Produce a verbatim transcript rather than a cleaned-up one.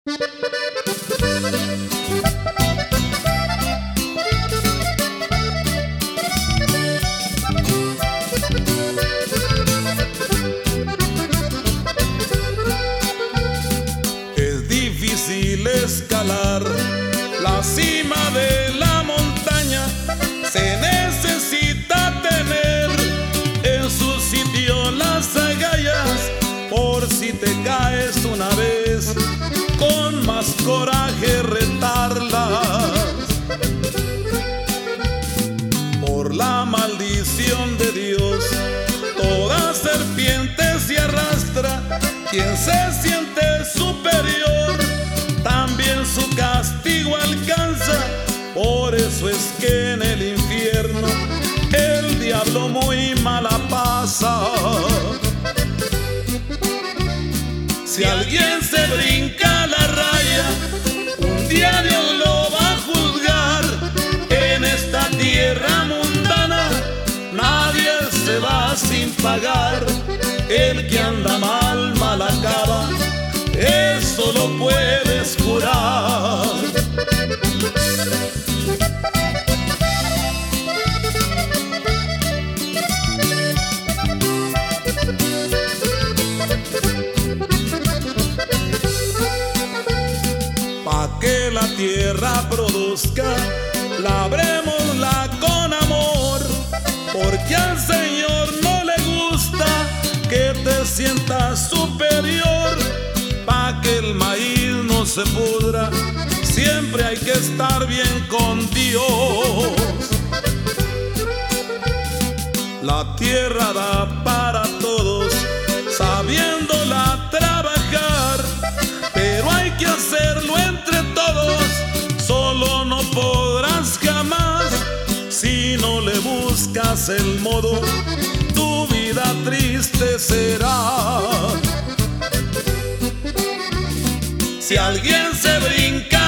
Es difícil escalar la cima de la montaña, se necesita tener en su sitio las agallas, por si te caes una vez, con más coraje retarlas. Por la maldición de Dios, toda serpiente se arrastra. Quien se siente superior, también su castigo alcanza. Por eso es que en el infierno el diablo muy mala pasa. Si alguien se brinca la raya, un día Dios lo va a juzgar. En esta tierra mundana nadie se va sin pagar. El que anda mal, mal acaba, eso lo puedes jurar. Pa' que la tierra produzca, labrémosla con amor, porque al Señor no le gusta que te sientas superior. Pa' que el maíz no se pudra, siempre hay que estar bien con Dios. La tierra da para todos, sabiéndola trabajar, pero hay que hacerlo entre todos. Solo no podrás jamás si no le buscas el modo. Tu vida triste será. Si alguien se brinca